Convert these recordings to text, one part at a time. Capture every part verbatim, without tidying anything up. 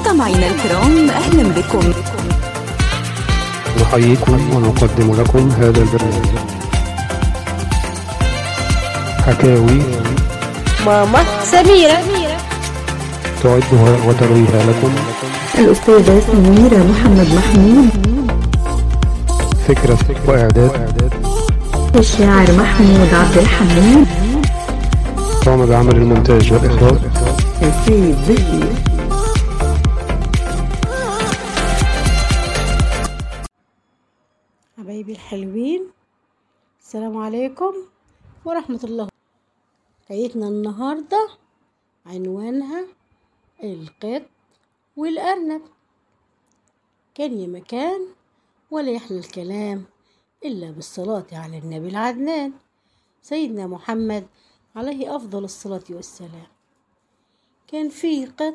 مستمعينا الكرام، أهلا بكم. نحييكم ونقدم لكم هذا البرنامج حكاوي ماما سميرة. تعدها وترويها لكم الأستاذة سميرة محمد محمود. فكرة وإعداد الشاعر محمود عبد الحميد. قام بعمل المونتاج والإخراج السيد زكي. حبايبي الحلوين، السلام عليكم ورحمة الله. حكايتنا النهاردة عنوانها القط والأرنب. كان يا مكان ولا يحلى الكلام إلا بالصلاة على النبي العدنان سيدنا محمد عليه أفضل الصلاة والسلام. كان فيه قط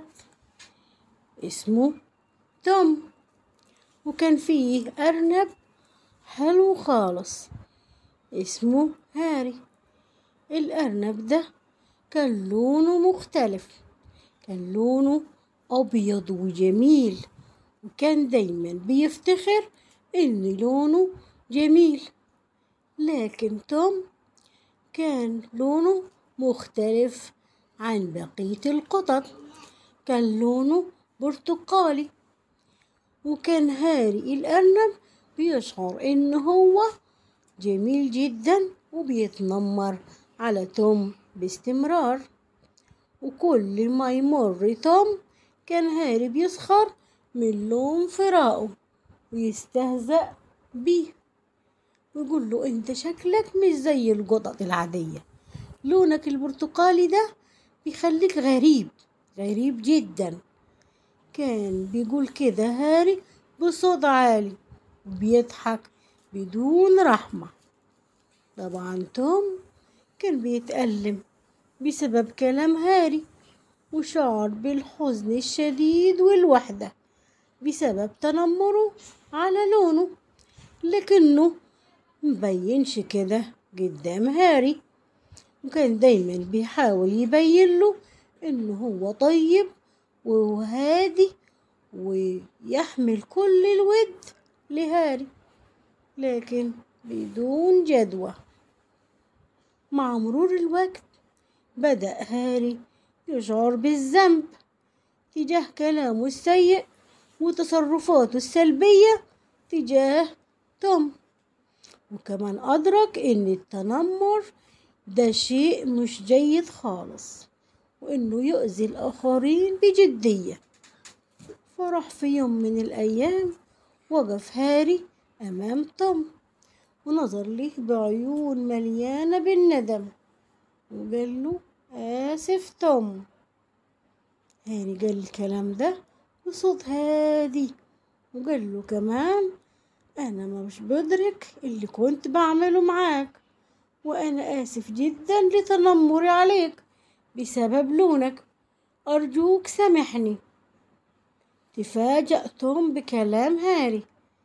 اسمه توم، وكان فيه أرنب حلو خالص اسمه هاري. الأرنب ده كان لونه مختلف، كان لونه أبيض وجميل، وكان دايما بيفتخر إن لونه جميل. لكن توم كان لونه مختلف عن بقية القطط، كان لونه برتقالي. وكان هاري الأرنب بيشعر إن هو جميل جدا وبيتنمر على توم باستمرار. وكل ما يمر توم كان هاري بيسخر من لون فراقه ويستهزأ بيه ويقول له انت شكلك مش زي القطط العادية، لونك البرتقالي ده بيخليك غريب غريب جدا. كان بيقول كده هاري بصوت عالي وبيضحك بدون رحمة. طبعا توم كان بيتألم بسبب كلام هاري، وشعر بالحزن الشديد والوحدة بسبب تنمره على لونه، لكنه مبينش كده قدام هاري، وكان دايما بيحاول يبين له انه هو طيب وهادي ويحمل كل الود لهاري، لكن بدون جدوى. مع مرور الوقت بدأ هاري يشعر بالذنب تجاه كلامه السيء وتصرفاته السلبية تجاه توم، وكمان أدرك إن التنمر ده شيء مش جيد خالص وإنه يؤذي الآخرين بجدية. فراح في يوم من الأيام وقف هاري أمام توم ونظر له بعيون مليانة بالندم وقال له آسف توم. هاري قال الكلام ده بصوت هادي وقال له كمان أنا مش بدرك اللي كنت بعمله معاك، وأنا آسف جدا لتنمري عليك بسبب لونك، أرجوك سامحني. تفاجأ توم بكلام هاري،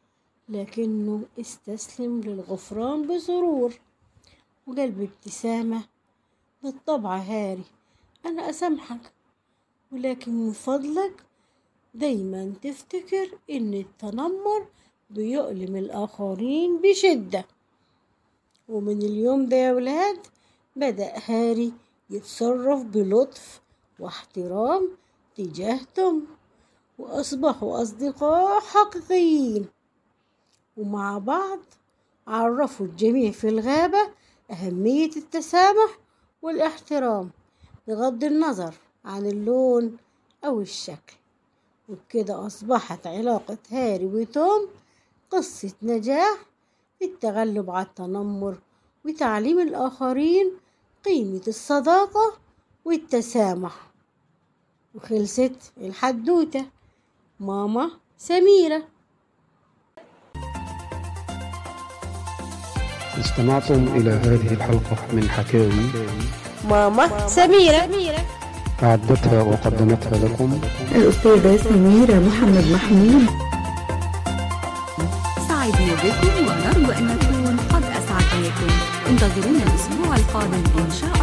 لكنه استسلم للغفران بسرور وقال بابتسامة بالطبع هاري أنا أسامحك، ولكن من فضلك دايما تفتكر إن التنمر بيؤلم الآخرين بشدة. ومن اليوم ده يا ولاد بدأ هاري يتصرف بلطف واحترام تجاه توم، وأصبحوا أصدقاء حقيقيين، ومع بعض عرفوا الجميع في الغابة أهمية التسامح والاحترام بغض النظر عن اللون أو الشكل. وبكده أصبحت علاقة هاري وتوم قصة نجاح في التغلب على التنمر وتعليم الآخرين قيمة الصداقة والتسامح. وخلصت الحدوتة. ماما سميرة. استمعتم إلى هذه الحلقة من حكاوي ماما سميرة. أعدتها وقدمتها لكم الأستاذة سميرة محمد محمود. سعدنا بكم ونرجو أن نكون قد أسعدناكم. انتظرونا الأسبوع القادم إن شاء الله.